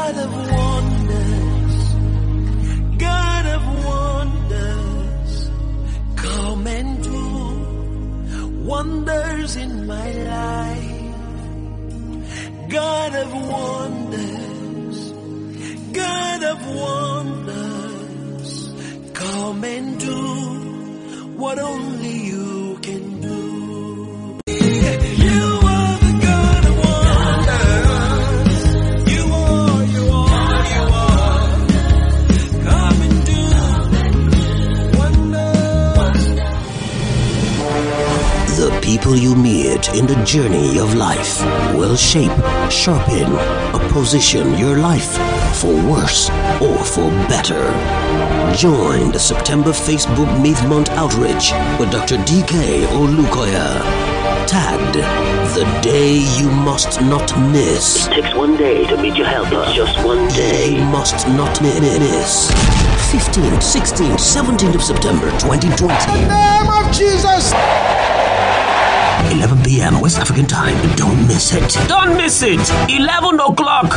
God of wonders, God of wonders, come and do wonders in my life. God of wonders, God of wonders, come and do what only you can do. You are the God of wonders. You are. Come and do wonders. The people you meet in the journey of life will shape, sharpen, or position your life for worse or for better. Join the September Facebook Meet Month Outreach with Dr. D.K. Olukoya. Tagged The Day You Must Not Miss. It takes one day to meet your helper. Just one day. You must not miss. 15th, 16th, 17th of September 2020. In the name of Jesus. 11 p.m. West African time. Don't miss it. Don't miss it. 11 o'clock.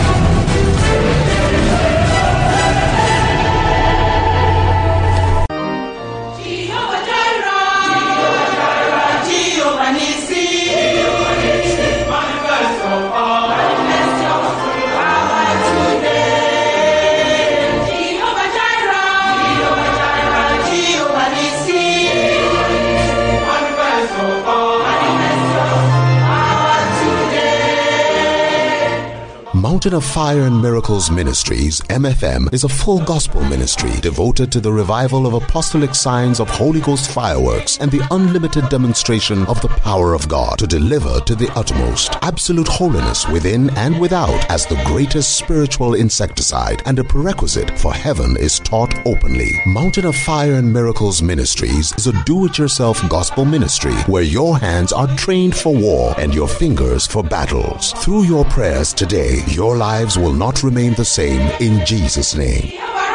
Mountain of Fire and Miracles Ministries, MFM, is a full gospel ministry devoted to the revival of apostolic signs of Holy Ghost fireworks and the unlimited demonstration of the power of God to deliver to the uttermost absolute holiness within and without as the greatest spiritual insecticide and a prerequisite for heaven is taught openly. Mountain of Fire and Miracles Ministries is a do-it-yourself gospel ministry where your hands are trained for war and your fingers for battles. Through your prayers today, your lives will not remain the same in Jesus' name.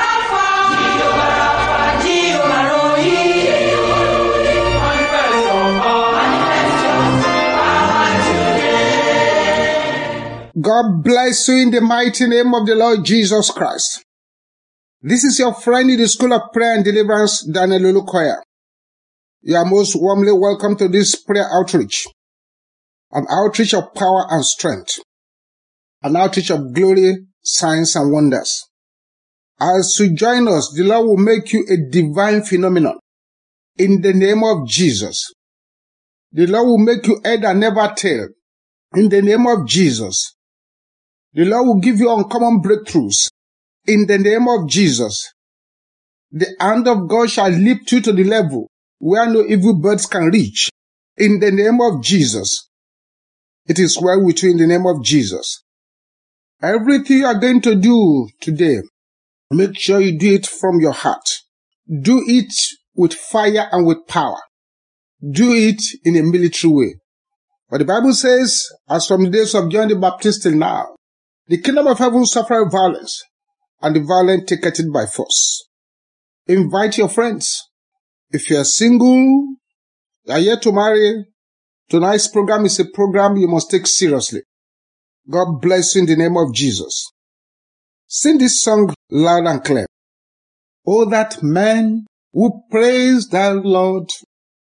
God bless you in the mighty name of the Lord Jesus Christ. This is your friend in the School of Prayer and Deliverance, Daniel Olukoya. You are most warmly welcome to this prayer outreach, an outreach of power and strength, an outreach of glory, signs, and wonders. As you join us, the Lord will make you a divine phenomenon. In the name of Jesus. The Lord will make you head and never tail. In the name of Jesus. The Lord will give you uncommon breakthroughs. In the name of Jesus. The hand of God shall lift you to the level where no evil birds can reach. In the name of Jesus. It is well with you in the name of Jesus. Everything you are going to do today, make sure you do it from your heart. Do it with fire and with power. Do it in a military way. But the Bible says, as from the days of John the Baptist till now, the kingdom of heaven suffereth violence, and the violent taketh it by force. Invite your friends. If you are single, you are yet to marry, tonight's program is a program you must take seriously. God bless you in the name of Jesus. Sing this song loud and clear. Oh, that man who praise the Lord.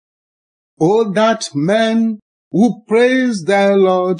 Oh, that man who praise the Lord.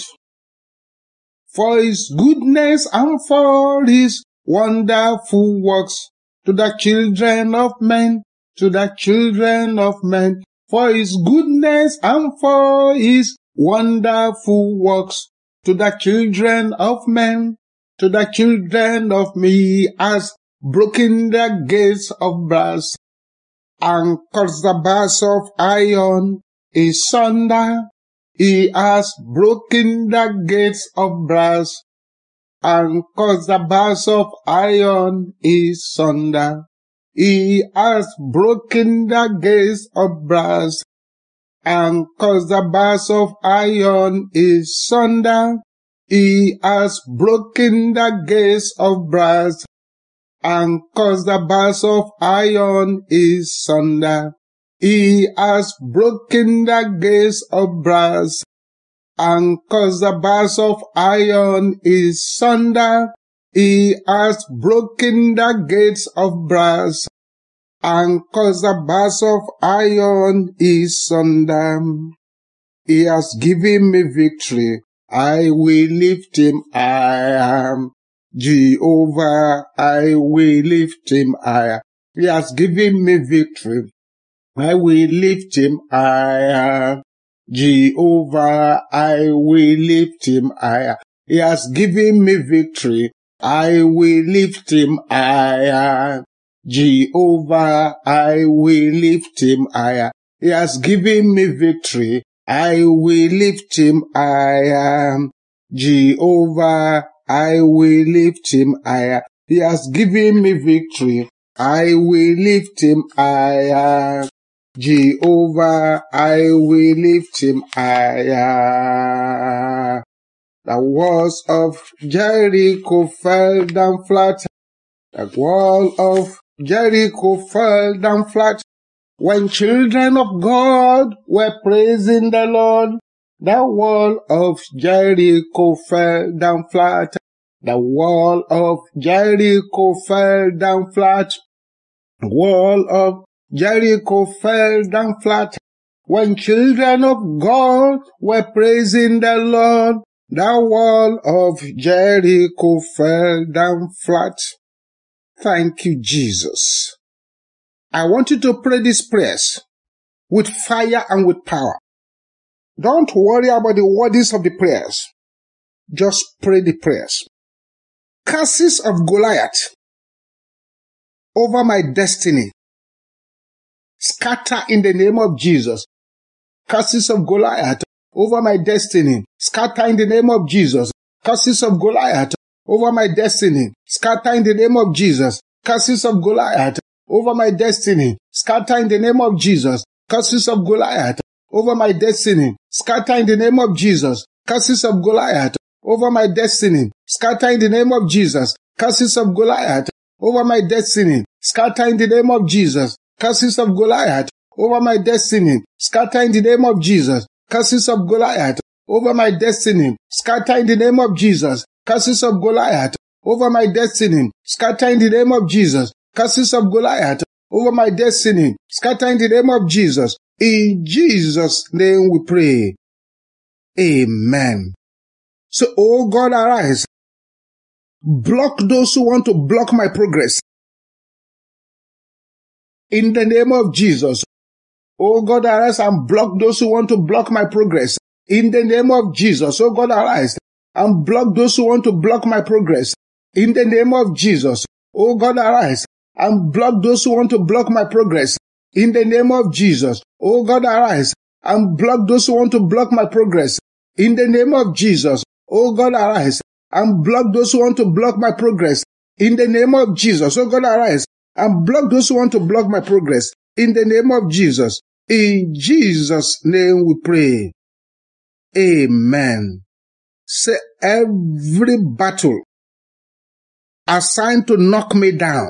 For his goodness and for his wonderful works to the children of men, to the children of men. For his goodness and for his wonderful works to the children of men, to the children of me, has broken the gates of brass, and cut the bars of iron asunder. He has broken the gates of brass, and cut the bars of iron asunder. He has broken the gates of brass, and cut the bars of iron asunder. He has broken the gates of brass, and cut the bars of iron asunder. He has broken the gates of brass, and cut the bars of iron asunder. He has broken the gates of brass and caused the bars of iron asunder. He has given me victory. I will lift him higher. Jehovah, I will lift him higher. He has given me victory. I will lift him higher. Jehovah, I will lift him higher. He has given me victory. I will lift him higher. Jehovah, I will lift him higher. He has given me victory. I will lift him higher. Jehovah, I will lift him higher. He has given me victory. I will lift him higher. Jehovah, I will lift him higher. The walls of Jericho fell down flat. The wall of Jericho fell down flat. When children of God were praising the Lord, the wall of Jericho fell down flat. The wall of Jericho fell down flat. The wall of Jericho fell down flat. When children of God were praising the Lord, the wall of Jericho fell down flat. Thank you, Jesus. I want you to pray these prayers with fire and with power. Don't worry about the words of the prayers. Just pray the prayers. Curses of Goliath over my destiny, scatter in the name of Jesus. Curses of Goliath over my destiny, scatter in the name of Jesus. Curses of Goliath over my destiny, scatter in the name of Jesus. Curses of Goliath over my destiny, scatter in the name of Jesus. Curses of Goliath over my destiny, scatter in the name of Jesus. Curses of Goliath over my destiny, scatter in the name of Jesus. Curses of Goliath over my destiny, scatter in the name of Jesus. Curses of Goliath over my destiny, scatter in the name of Jesus. Curses of Goliath over my destiny, scatter in the name of Jesus. Curses of Goliath over my destiny, scatter in the name of Jesus. Curses of Goliath over my destiny, scatter in the name of Jesus. In Jesus' name we pray. Amen. So, oh God, arise. Block those who want to block my progress. In the name of Jesus. Oh God, arise and block those who want to block my progress. In the name of Jesus. Oh God, arise and block those who want to block my progress. In the name of Jesus. Oh God, arise and block those who want to block my progress. In the name of Jesus. Oh God, arise and block those who want to block my progress. In the name of Jesus. Oh God, arise and block those who want to block my progress. In the name of Jesus. Oh God, arise and block those who want to block my progress. In the name of Jesus. In Jesus' name we pray. Amen. Say, every battle assigned to knock me down,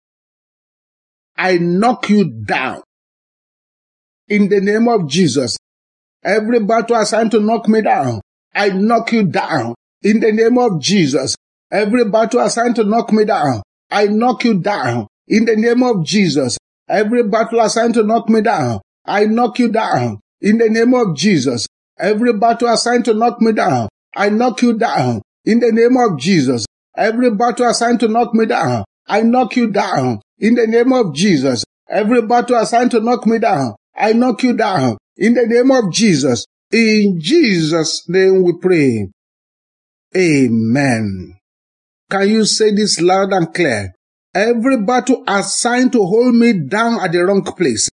I knock you down. In the name of Jesus. Every battle assigned to knock me down, I knock you down. In the name of Jesus. Every battle assigned to knock me down, I knock you down. In the name of Jesus. Every battle assigned to knock me down, I knock you down. In the name of Jesus. Every battle assigned to knock me down, I knock you down. In the name of Jesus. Every battle assigned to knock me down, I knock you down. In the name of Jesus. Every battle assigned to knock me down, I knock you down. In the name of Jesus. In Jesus' name we pray. Amen. Can you say this loud and clear? Every battle assigned to hold me down at the wrong place,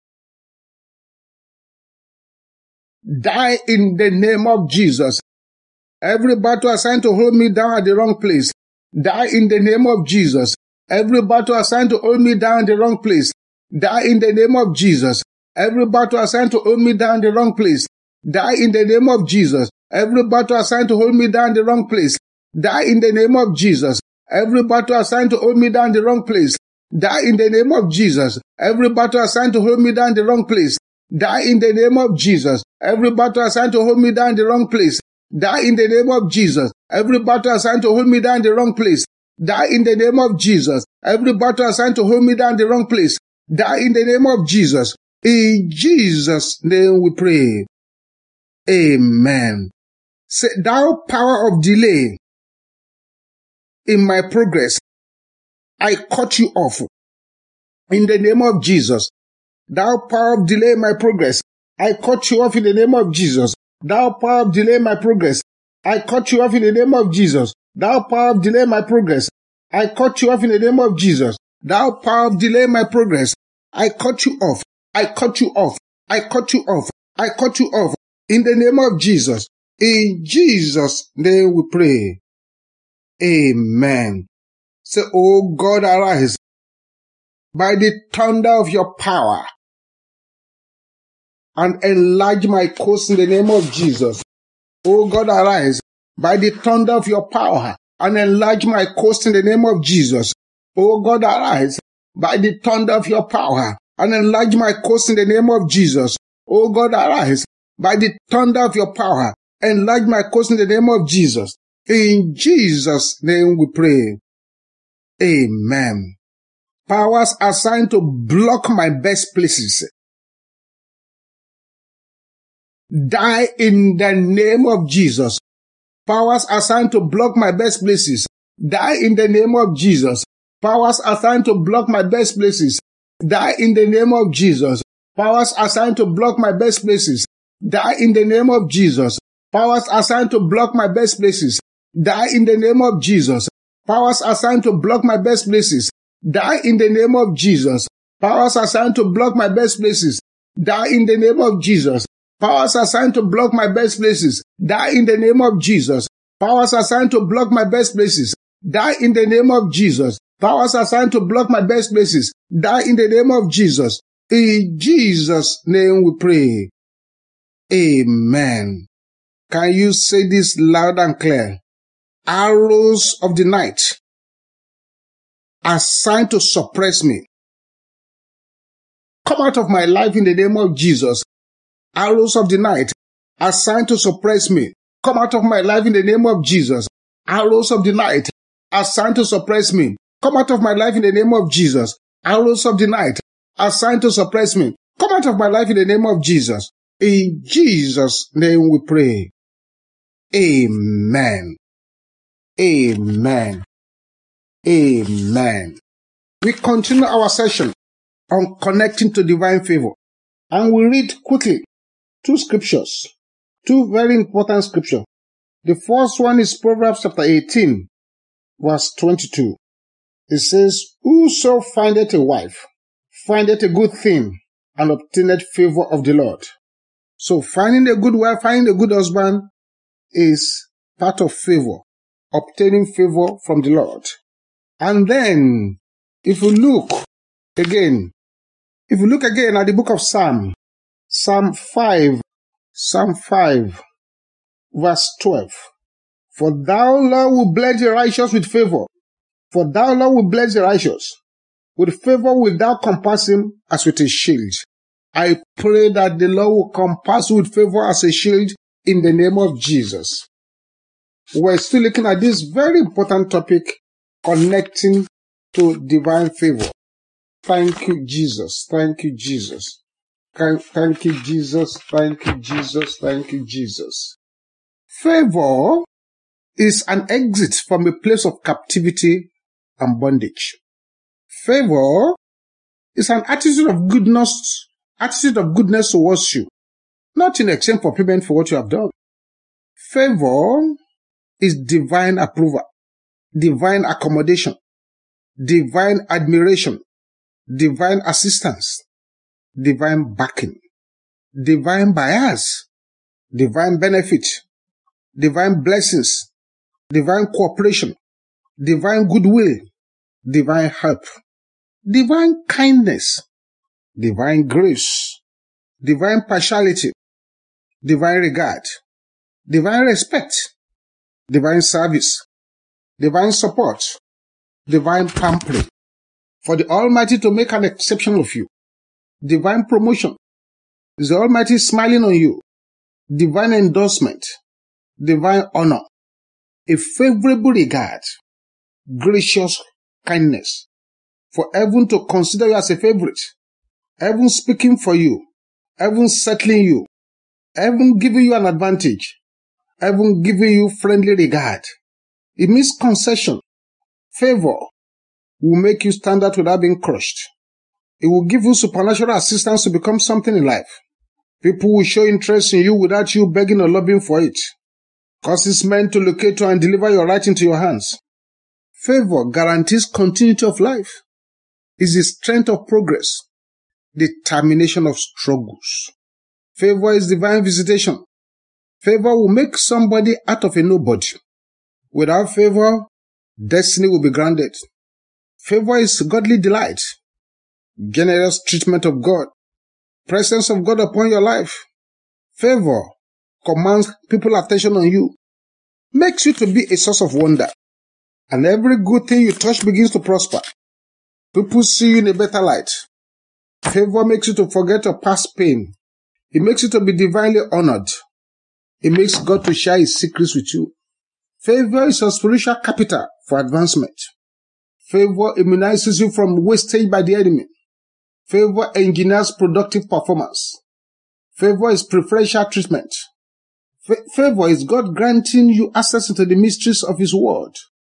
die in the name of Jesus. Every battle assigned to hold me down at the wrong place, die in the name of Jesus. Every battle assigned to hold me down at the wrong place, die in the name of Jesus. Every battle assigned to hold me down at the wrong place, die in the name of Jesus. Every battle assigned to hold me down at the wrong place, die in the name of Jesus. Every battle assigned to hold me down in the wrong place, die in the name of Jesus. Every battle assigned to hold me down in the wrong place, die in the name of Jesus. Every battle assigned to hold me down in the wrong place, die in the name of Jesus. Every battle assigned to hold me down in the wrong place, Die in the name of Jesus. Every battle assigned to hold me down the wrong place. Die in the name of Jesus. In Jesus' name we pray. Amen. Say, thou power of delay in my progress, I cut you off. In the name of Jesus. Thou power of delay in my progress, I cut you off in the name of Jesus. Thou power of delay in my progress, I cut you off in the name of Jesus. Thou power of delay in my progress, I cut you off in the name of Jesus. Thou power of delay in my progress, I cut you off. I cut you off. I cut you off. I cut you off. In the name of Jesus. In Jesus' name we pray. Amen. Say, O God, arise by the thunder of your power and enlarge my coast in the name of Jesus. O God, arise by the thunder of your power and enlarge my coast in the name of Jesus. O God, arise by the thunder of your power and enlarge my coast in the name of Jesus. O God, arise by the thunder of your power, enlarge my coast in the name of Jesus. In Jesus' name we pray. Amen. Powers assigned to block my best places, die in the name of Jesus. Powers assigned to block my best places, die in the name of Jesus. Powers assigned to block my best places, die in the name of Jesus. Powers assigned to block my best places, die in the name of Jesus. Powers assigned to block my best places, die in the name of Jesus. Powers assigned to block my best places, die in the name of Jesus. Powers assigned to block my best places, die in the name of Jesus. Powers assigned to block my best places, die in the name of Jesus. Powers assigned to block my best places, die in the name of Jesus. Powers assigned to block my best places, die in the name of Jesus. In Jesus' name we pray. Amen. Can you say this loud and clear? Arrows of the night assigned to suppress me, come out of my life in the name of Jesus. Arrows of the night assigned to suppress me, come out of my life in the name of Jesus. Arrows of the night assigned to suppress me, come out of my life in the name of Jesus. Arrows of the night assigned to suppress me, come out of my life in the name of Jesus. In Jesus' name we pray. Amen. Amen. Amen. We continue our session on connecting to divine favor. And we read quickly two scriptures, two very important scriptures. The first one is Proverbs chapter 18, verse 22. It says, whoso findeth a wife, findeth a good thing, and obtaineth favor of the Lord. So finding a good wife, finding a good husband is part of favor, obtaining favor from the Lord. And then, if you look again at the book of Psalm 5, verse 12. For thou, Lord, will bless the righteous with favor. For thou, Lord, will bless the righteous. With favor will thou compass him as with a shield. I pray that the Lord will compass you with favor as a shield in the name of Jesus. We're still looking at this very important topic, connecting to divine favor. Thank you, Jesus. Thank you, Jesus. Thank you, Jesus. Thank you, Jesus. Thank you, Jesus. Favor is an exit from a place of captivity and bondage. Favor is an attitude of goodness towards you, not in exchange for payment for what you have done. Favor is divine approval, divine accommodation, divine admiration, divine assistance, divine backing, divine bias, divine benefit, divine blessings, divine cooperation, divine goodwill, divine help, divine kindness, divine grace, divine partiality, divine regard, divine respect, divine service, divine support, divine pampering, for the Almighty to make an exception of you, divine promotion, is the Almighty smiling on you, divine endorsement, divine honor, a favorable regard, gracious kindness, for heaven to consider you as a favorite, heaven speaking for you, heaven settling you, heaven giving you an advantage, heaven giving you friendly regard. It means concession. Favor will make you stand out without being crushed. It will give you supernatural assistance to become something in life. People will show interest in you without you begging or lobbying for it, because it's meant to locate you and deliver your right into your hands. Favor guarantees continuity of life. It's the strength of progress, the termination of struggles. Favor is divine visitation. Favor will make somebody out of a nobody. Without favor, destiny will be granted. Favor is godly delight, generous treatment of God, presence of God upon your life. Favor commands people's attention on you, makes you to be a source of wonder, and every good thing you touch begins to prosper. People see you in a better light. Favor makes you to forget your past pain. It makes you to be divinely honored. It makes God to share His secrets with you. Favor is your spiritual capital for advancement. Favor immunizes you from wastage by the enemy. Favor engineers productive performance. Favor is preferential treatment. Favor is God granting you access into the mysteries of His word.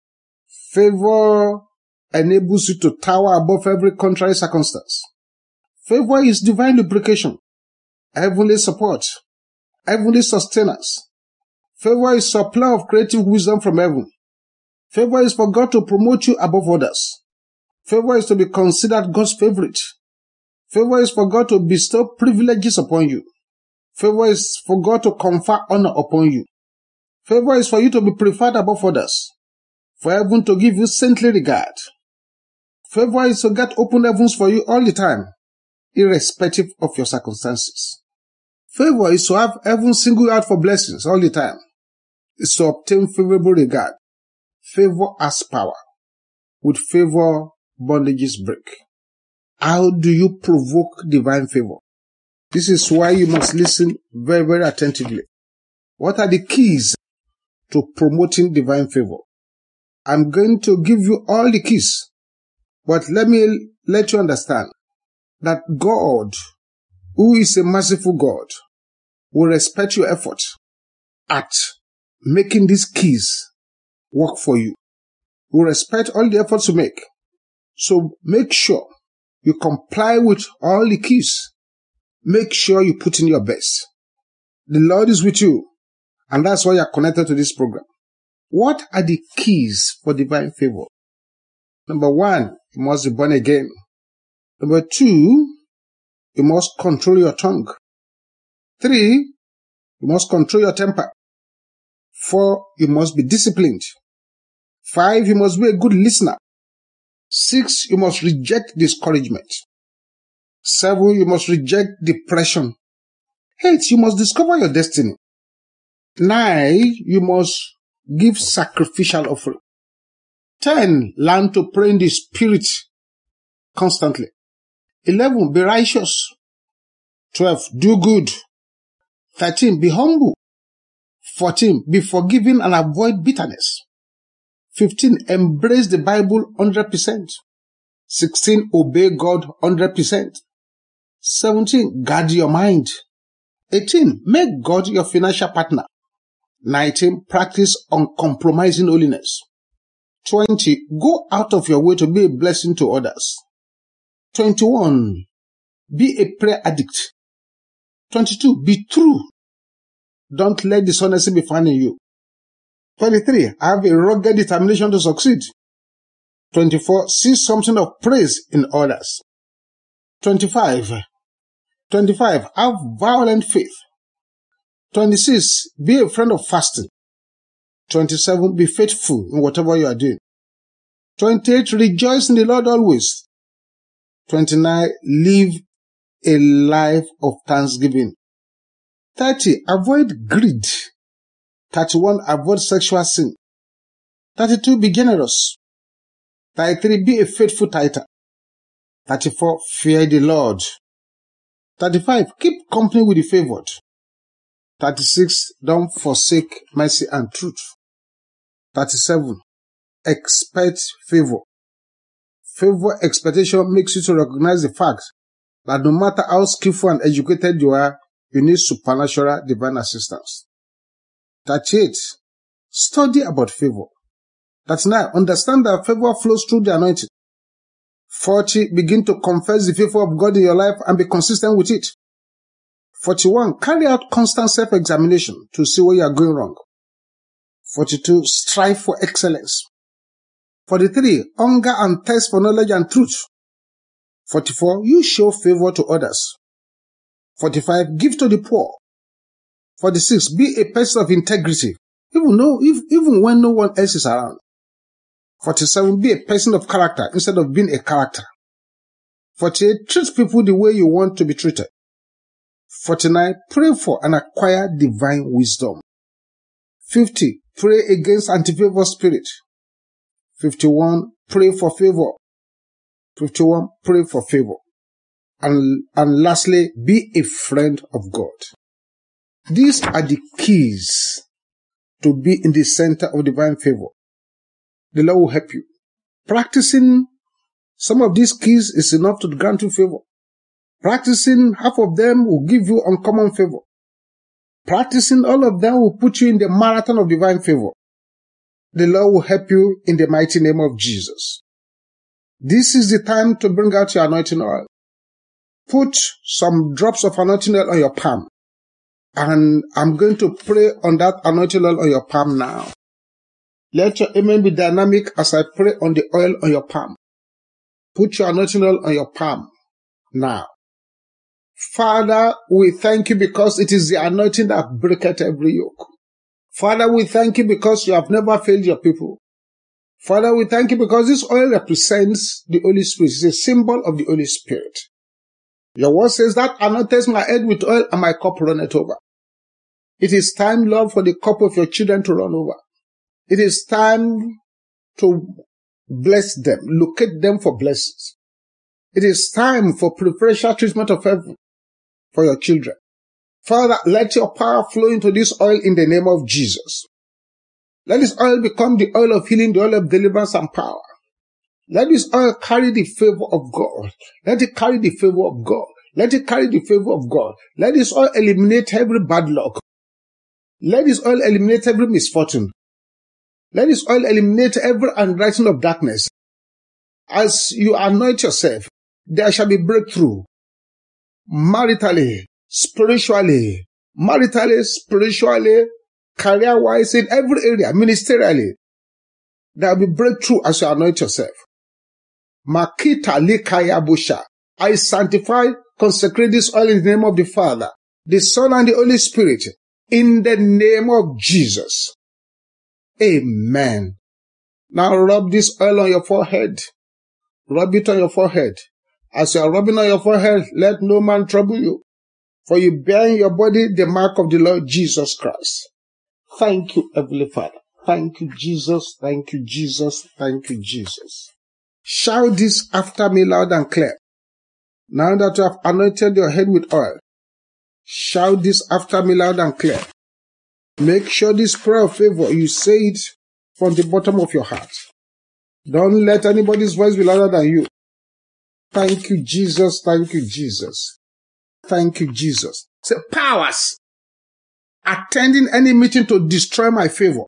Favor enables you to tower above every contrary circumstance. Favor is divine lubrication, heavenly support, heavenly sustenance. Favor is supply of creative wisdom from heaven. Favor is for God to promote you above others. Favor is to be considered God's favorite. Favor is for God to bestow privileges upon you. Favor is for God to confer honor upon you. Favor is for you to be preferred above others, for heaven to give you saintly regard. Favor is to get open heavens for you all the time, irrespective of your circumstances. Favor is to have heaven single you out for blessings all the time. It's to obtain favorable regard. Favor has power. With favor, bondages break. How do you provoke divine favor? This is why you must listen very, very attentively. What are the keys to promoting divine favor? I'm going to give you all the keys, but let me let you understand that God, who is a merciful God, will respect your effort at making these keys work for you. He will respect all the efforts you make. So make sure you comply with all the keys. Make sure you put in your best. The Lord is with you, and that's why you are connected to this program. What are the keys for divine favor? Number 1, you must be born again. Number 2, you must control your tongue. 3, you must control your temper. 4, you must be disciplined. 5, you must be a good listener. 6, you must reject discouragement. 7, you must reject depression. 8, you must discover your destiny. 9, you must give sacrificial offering. 10, learn to pray in the Spirit constantly. 11, be righteous. 12, do good. 13, be humble. 14, be forgiving and avoid bitterness. 15, embrace the Bible 100%. 16, obey God 100%. 17, guard your mind. 18, make God your financial partner. 19, practice uncompromising holiness. 20, go out of your way to be a blessing to others. 21, be a prayer addict. 22, be true. Don't let dishonesty be found in you. 23, have a rugged determination to succeed. 24, see something of praise in others. 25, have violent faith. 26, be a friend of fasting. 27, be faithful in whatever you are doing. 28, rejoice in the Lord always. 29, live a life of thanksgiving. 30, avoid greed. 31, avoid sexual sin. 32, be generous. 33, be a faithful tither. 34, fear the Lord. 35, keep company with the favored. 36, don't forsake mercy and truth. 37, expect favor. Favor expectation makes you to recognize the fact that no matter how skillful and educated you are, you need supernatural divine assistance. 38. Study about favor. 39. Understand that favor flows through the anointing. 40. Begin to confess the favor of God in your life and be consistent with it. 41. Carry out constant self-examination to see where you are going wrong. 42. Strive for excellence. 43. Hunger and thirst for knowledge and truth. 44. You show favor to others. 45. Give to the poor. 46. Be a person of integrity, even when no one else is around. 47. Be a person of character instead of being a character. 48. Treat people the way you want to be treated. 49. Pray for and acquire divine wisdom. 50. Pray against anti-favor spirit. 51. Pray for favor. 51. Pray for favor. And lastly, be a friend of God. These are the keys to be in the center of divine favor. The Lord will help you. Practicing some of these keys is enough to grant you favor. Practicing half of them will give you uncommon favor. Practicing all of them will put you in the marathon of divine favor. The Lord will help you in the mighty name of Jesus. This is the time to bring out your anointing oil. Put some drops of anointing oil on your palm. And I'm going to pray on that anointing oil on your palm now. Let your amen be dynamic as I pray on the oil on your palm. Put your anointing oil on your palm now. Father, we thank you because it is the anointing that breaketh every yoke. Father, we thank you because you have never failed your people. Father, we thank you because this oil represents the Holy Spirit. It's a symbol of the Holy Spirit. Your word says that anointeth my head with oil and my cup runneth over. It is time, Lord, for the cup of your children to run over. It is time to bless them, locate them for blessings. It is time for preferential treatment of heaven for your children. Father, let your power flow into this oil in the name of Jesus. Let this oil become the oil of healing, the oil of deliverance and power. Let this oil carry the favor of God. Let it carry the favor of God. Let it carry the favor of God. Let this oil eliminate every bad luck. Let this oil eliminate every misfortune. Let this oil eliminate every handwriting of darkness. As you anoint yourself, there shall be breakthrough. Maritally, spiritually, career-wise, in every area, ministerially. There will be breakthrough as you anoint yourself. Makita likaya busha. I sanctify, consecrate this oil in the name of the Father, the Son, and the Holy Spirit. In the name of Jesus. Amen. Now rub this oil on your forehead. Rub it on your forehead. As you are rubbing on your forehead, let no man trouble you. For you bear in your body the mark of the Lord Jesus Christ. Thank you, Heavenly Father. Thank you, Jesus. Thank you, Jesus. Thank you, Jesus. Shout this after me loud and clear. Now that you have anointed your head with oil, shout this after me loud and clear. Make sure this prayer of favor, you say it from the bottom of your heart. Don't let anybody's voice be louder than you. Thank you, Jesus. Thank you, Jesus. Thank you, Jesus. Say, powers attending any meeting to destroy my favor.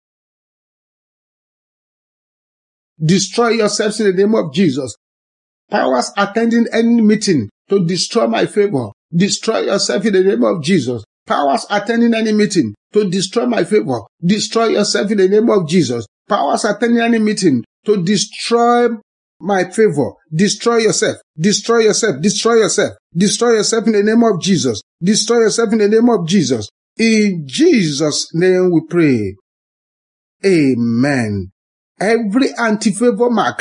Destroy yourselves in the name of Jesus. Powers attending any meeting to destroy my favor. Destroy yourself in the name of Jesus. Powers attending any meeting to destroy my favor. Destroy yourself in the name of Jesus. Powers attending any meeting to destroy my favor. Destroy yourself. Destroy yourself. Destroy yourself. Destroy yourself in the name of Jesus. Destroy yourself in the name of Jesus. In Jesus' name we pray. Amen. Every anti-favor mark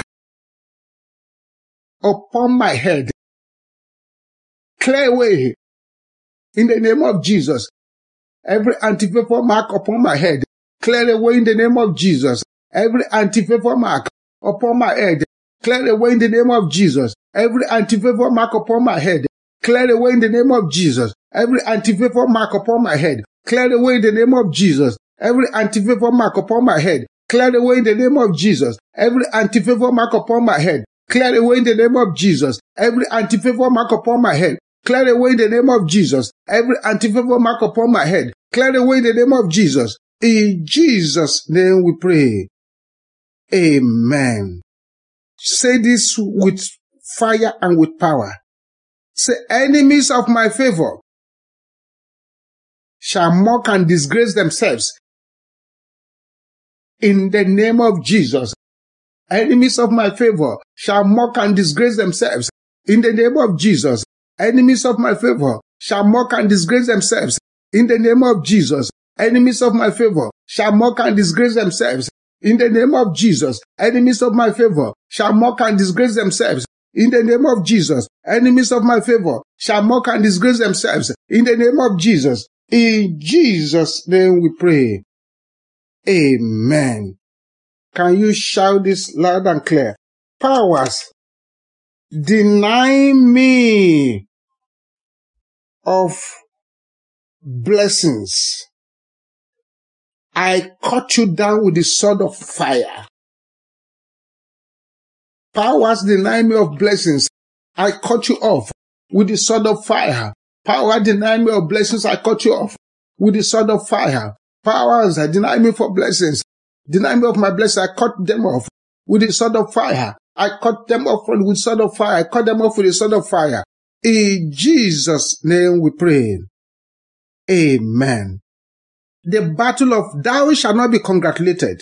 upon my head, clear away in the name of Jesus. Every anti-favor mark upon my head, clear away in the name of Jesus. Every anti-favor mark upon my head, clear away in the name of Jesus. Every anti-favor mark upon my head, clear away in the name of Jesus. Every anti-favor mark upon my head, clear away in the name of Jesus. Every anti-favor mark upon my head, Clear away in the name of Jesus. Every anti-favor mark upon my head. Clear away in the name of Jesus. Every anti-favor mark upon my head. Clear away in the name of Jesus. Every anti-favor mark upon my head. Clear away in the name of Jesus. In Jesus' name we pray. Amen. Say this with fire and with power. Say, enemies of my favor shall mock and disgrace themselves in the name of Jesus. Enemies of my favor shall mock and disgrace themselves in the name of Jesus. Enemies of my favor shall mock and disgrace themselves in the name of Jesus. Enemies of my favor shall mock and disgrace themselves in the name of Jesus. Enemies of my favor shall mock and disgrace themselves in the name of Jesus. Enemies of my favor shall mock and disgrace themselves in the name of Jesus. In Jesus' name we pray. Amen. Can you shout this loud and clear? Powers deny me of blessings, I cut you down with the sword of fire. Powers deny me of blessings, I cut you off with the sword of fire. Power deny me of blessings, I cut you off with the sword of fire. Powers deny me for blessings, deny me of my blessings, I cut them off with the sword of fire. I cut them off with the sword of fire. I cut them off with the sword of fire. In Jesus' name we pray. Amen. The battle of thou shalt not be congratulated.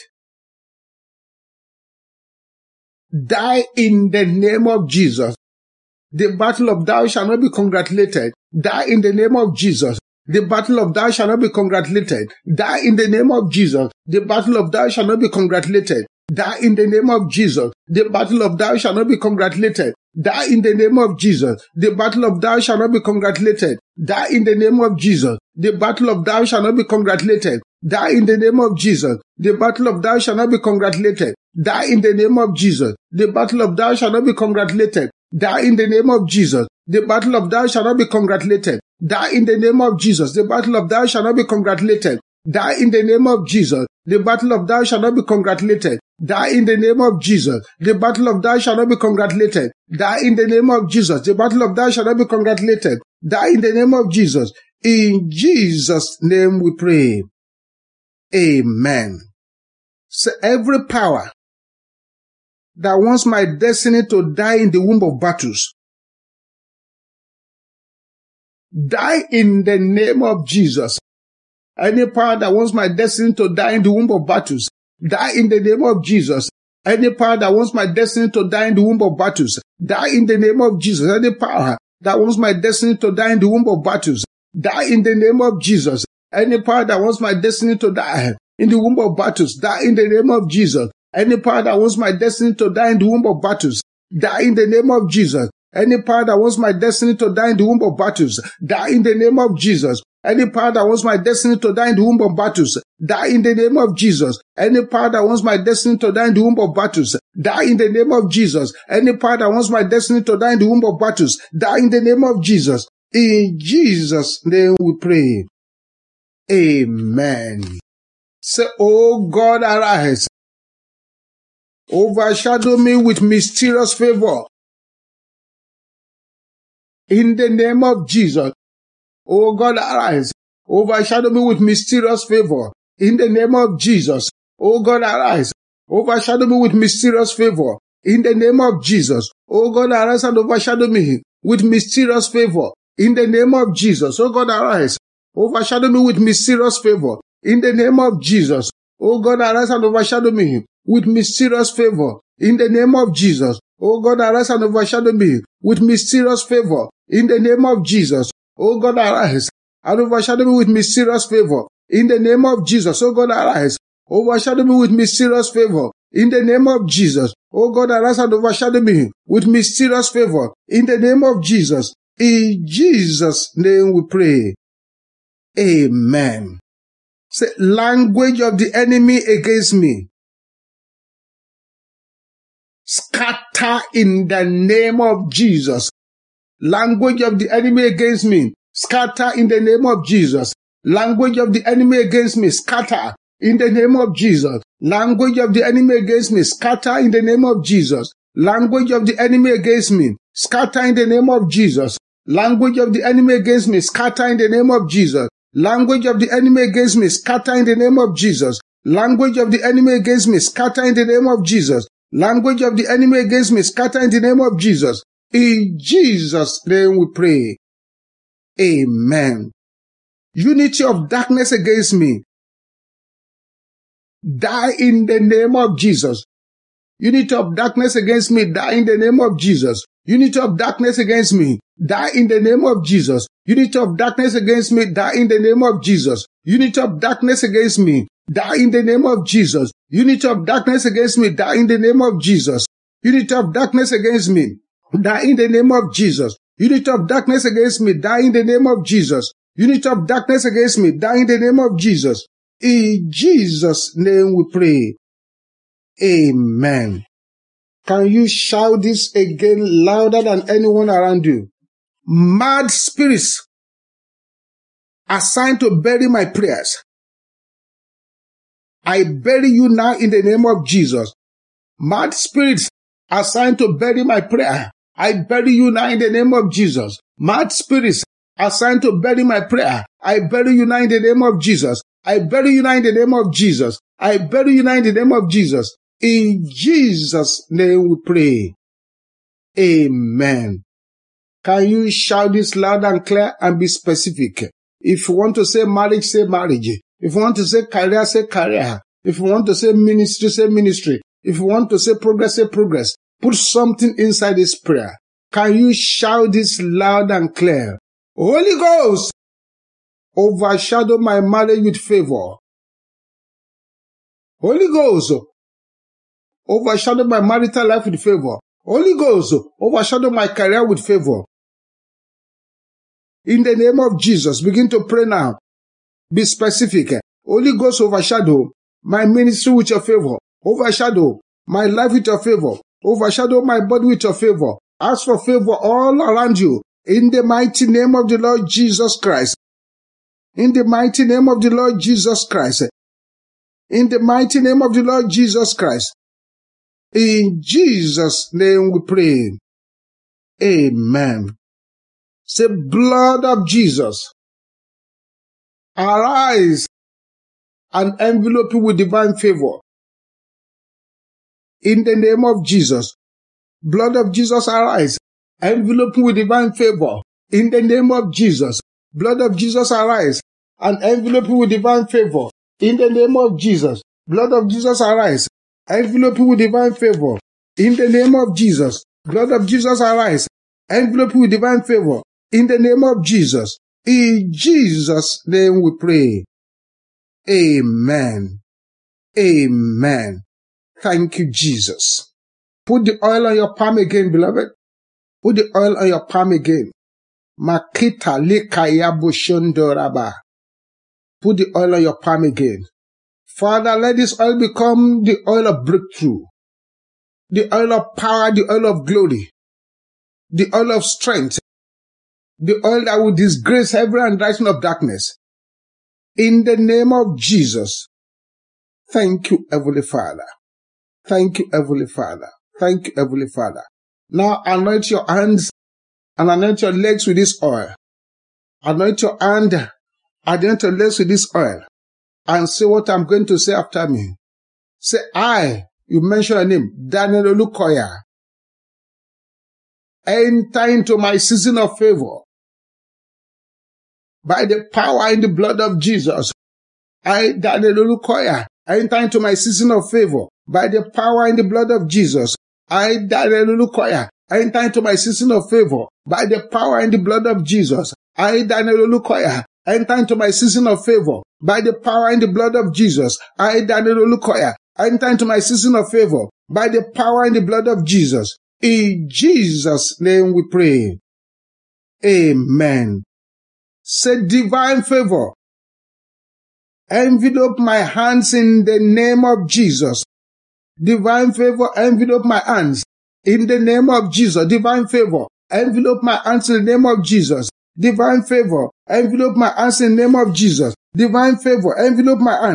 Die in the name of Jesus. The battle of thou shalt not be congratulated. Die in the name of Jesus. The battle of thou shalt not be congratulated. Die in the name of Jesus. The battle of thou shalt not be congratulated. Die in the name of Jesus. The battle of thou shalt not be congratulated. Die in the name of Jesus. The battle of thou shalt not be congratulated. Die in the name of Jesus. The battle of thou shalt not be congratulated. Die in the name of Jesus. The battle of thou shalt not be congratulated. Die in the name of Jesus. The battle of thou shalt not be congratulated. Die in the name of Jesus. The battle of thou shalt not be congratulated. Die in the name of Jesus. The battle of thou shalt not be congratulated. Die in the name of Jesus. The battle of thou shalt not be congratulated. Die in the name of Jesus. The battle of thou shalt not be congratulated. Die in the name of Jesus. The battle of thou shalt not be congratulated. Die in the name of Jesus. In Jesus' name we pray. Amen. So every power that wants my destiny to die in the womb of battles, die in the name of Jesus. Any power that wants my destiny to die in the womb of battles, die in the name of Jesus. Any power that wants my destiny to die in the womb of battles, die in the name of Jesus. Any power that wants my destiny to die in the womb of battles, die in the name of Jesus. Any power that wants my destiny to die in the womb of battles, die in the name of Jesus. Any power that wants my destiny to die in the womb of battles, die in the name of Jesus. Any power that wants my destiny to die in the womb of battles, die in the name of Jesus. Any power that wants my destiny to die in the womb of battles, die in the name of Jesus. Any power that wants my destiny to die in the womb of battles, die in the name of Jesus. Any power that wants my destiny to die in the womb of battles, die in the name of Jesus. In Jesus' name we pray. Amen. Say, oh God, arise. Overshadow me with mysterious favor. In the name of Jesus. Oh God, arise. Overshadow me with mysterious favor. In the name of Jesus. Oh God, arise. Overshadow me with mysterious favor. In the name of Jesus. Oh God, arise and overshadow me with mysterious favor. In the name of Jesus. Oh God, arise. Overshadow me with mysterious favor. In the name of Jesus. Oh God, arise and overshadow me with mysterious favor. In the name of Jesus. Oh God, arise and overshadow me with mysterious favor. In the name of Jesus. Oh God, arise and overshadow me with mysterious favor. In the name of Jesus. Oh God, arise. Overshadow me with mysterious favor. In the name of Jesus. Oh God, arise and overshadow me with mysterious favor. In the name of Jesus. In Jesus' name we pray. Amen. Say, language of the enemy against me, scatter in the name of Jesus. Language of the enemy against me, scatter in the name of Jesus. Language of the enemy against me, scatter in the name of Jesus. Language of the enemy against me, scatter in the name of Jesus. Language of the enemy against me, scatter in the name of Jesus. Language of the enemy against me, scatter in the name of Jesus. Language of the enemy against me, scatter in the name of Jesus. Language of the enemy against me, scatter in the name of Jesus. Language of the enemy against me, scatter in the name of Jesus. In Jesus' name we pray. Amen. Unity of darkness against me, die in the name of Jesus. Unity of darkness against me, die in the name of Jesus. Unity of darkness against me, die in the name of Jesus. Unity of darkness against me, die in the name of Jesus. Unity of darkness against me, die in the name of Jesus. Unity of darkness against me, die in the name of Jesus. Unity of darkness against me, die in the name of Jesus. Unity of darkness against me, die in the name of Jesus. Unity of darkness against me, die in the name of Jesus. In Jesus' name we pray. Amen. Can you shout this again louder than anyone around you? Mad spirits assigned to bury my prayers, I bury you now in the name of Jesus. Mad spirits assigned to bury my prayer, I bury you now in the name of Jesus. Mad spirits assigned to bury my prayer, I bury you now in the name of Jesus. I bury you now in the name of Jesus. I bury you now in the name of Jesus. In Jesus' name we pray. Amen. Can you shout this loud and clear and be specific? If you want to say marriage, say marriage. If you want to say career, say career. If you want to say ministry, say ministry. If you want to say progress, say progress. Put something inside this prayer. Can you shout this loud and clear? Holy Ghost, overshadow my marriage with favor. Holy Ghost, overshadow my marital life with favor. Holy Ghost, overshadow my career with favor. In the name of Jesus, begin to pray now. Be specific. Holy Ghost, overshadow my ministry with your favor. Overshadow my life with your favor. Overshadow my body with your favor. Ask for favor all around you. In the mighty name of the Lord Jesus Christ. In the mighty name of the Lord Jesus Christ. In the mighty name of the Lord Jesus Christ. In Jesus' name we pray. Amen. Say, blood of Jesus, arise and envelope you with divine favor. In the name of Jesus, blood of Jesus, arise, envelope you with divine favor. In the name of Jesus, blood of Jesus, arise and envelope you with divine favor. In the name of Jesus, blood of Jesus, arise, envelope you with divine favor. In the name of Jesus, blood of Jesus, arise, envelope you with divine favor. In the name of Jesus. In Jesus' name we pray. Amen. Amen. Thank you, Jesus. Put the oil on your palm again, beloved. Put the oil on your palm again. Makita likaya bushondoraba. Put the oil on your palm again. Father, let this oil become the oil of breakthrough, the oil of power, the oil of glory, the oil of strength, the oil that will disgrace every handwriting of darkness. In the name of Jesus. Thank you, Heavenly Father. Thank you, Heavenly Father. Thank you, Heavenly Father. Now anoint your hands and anoint your legs with this oil. Anoint your hand, anoint your legs with this oil. And say what I'm going to say after me. Say, you mention your name, Daniel Olukoya. Enter into my season of favor. By the power in the blood of Jesus. Daniel Olukoya, enter into my season of favor. By the power in the blood of Jesus. Daniel Olukoya, enter into my season of favor. By the power in the blood of Jesus. Daniel Olukoya, enter into my season of favor. By the power in the blood of Jesus. Daniel Olukoya, enter into my season of favor. By the power in the blood of Jesus. In Jesus' name we pray. Amen. Say divine favor. Envelope my hands in the name of Jesus. Divine favor, envelope my hands in the name of Jesus. Divine favor, envelope my hands in the name of Jesus. Divine favor, envelope my hands in the name of Jesus. Divine favor, envelope my hands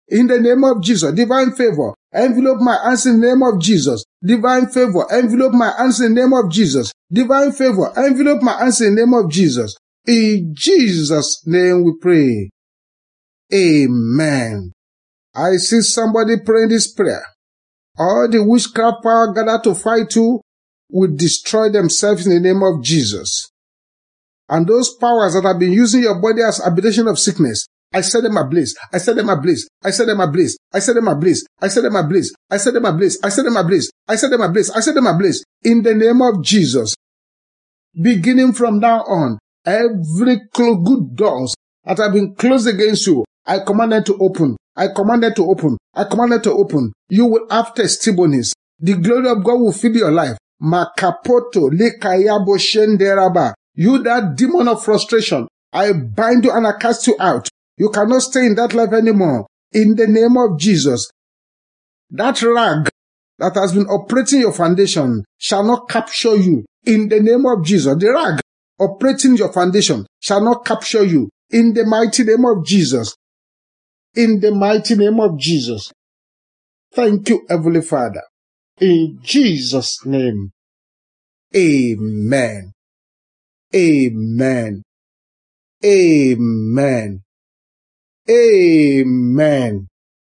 in the name of Jesus. Divine favor, envelope my hands in the name of Jesus. Divine favor, envelope my hands in the name of Jesus. Divine favor, envelope my hands in the name of Jesus. In Jesus' name we pray. Amen. I see somebody praying this prayer. All the witchcraft power gathered to fight you will destroy themselves in the name of Jesus. And those powers that have been using your body as habitation of sickness, I set them ablaze. I set them ablaze. I set them ablaze. I set them ablaze. I set them ablaze. I set them ablaze. I set them ablaze. I set them ablaze. I set them ablaze. In the name of Jesus. Beginning from now on, every good doors that have been closed against you, I command them to open. I command them to open. I command them to open. You will have testimonies. The glory of God will fill your life. Makapoto likayabo shenderaba. You that demon of frustration, I bind you and I cast you out. You cannot stay in that life anymore. In the name of Jesus. That rag that has been operating your foundation shall not capture you. In the name of Jesus. The rag operating your foundation shall not capture you. In the mighty name of Jesus. In the mighty name of Jesus. Thank you, Heavenly Father. In Jesus' name. Amen. Amen. Amen. Amen.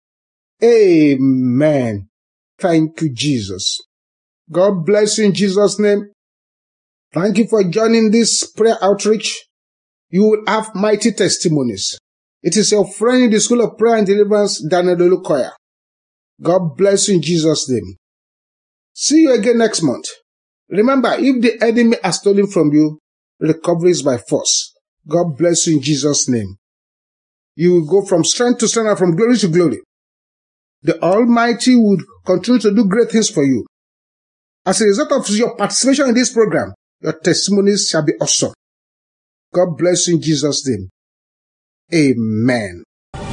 Amen. Thank you, Jesus. God bless you in Jesus' name. Thank you for joining this prayer outreach. You will have mighty testimonies. It is your friend in the School of Prayer and Deliverance, Daniel Olukoya. God bless you in Jesus' name. See you again next month. Remember, if the enemy has stolen from you, recovery is by force. God bless you in Jesus' name. You will go from strength to strength and from glory to glory. The Almighty would continue to do great things for you. As a result of your participation in this program, your testimonies shall be awesome. God bless you in Jesus' name. Amen.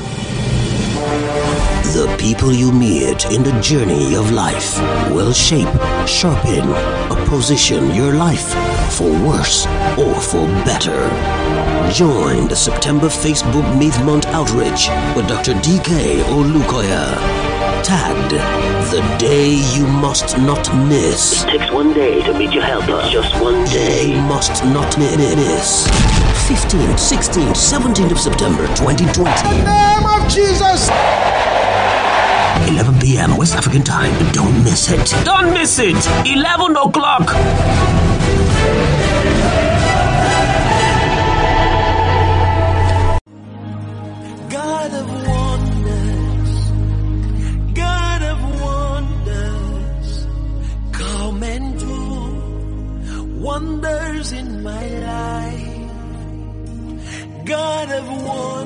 The people you meet in the journey of life will shape, sharpen, or position your life for worse or for better. Join the September Facebook Meet Month Outreach with Dr. D.K. Olukoya. Tagged, the day you must not miss. It takes one day to meet your helper. Just one day. You must not miss. 15th, 16th, 17th of September 2020. In the name of Jesus. 11 p.m. West African time. Don't miss it. Don't miss it. 11 o'clock. God of wonders, God of wonders, come and do wonders in my life. God of wonders.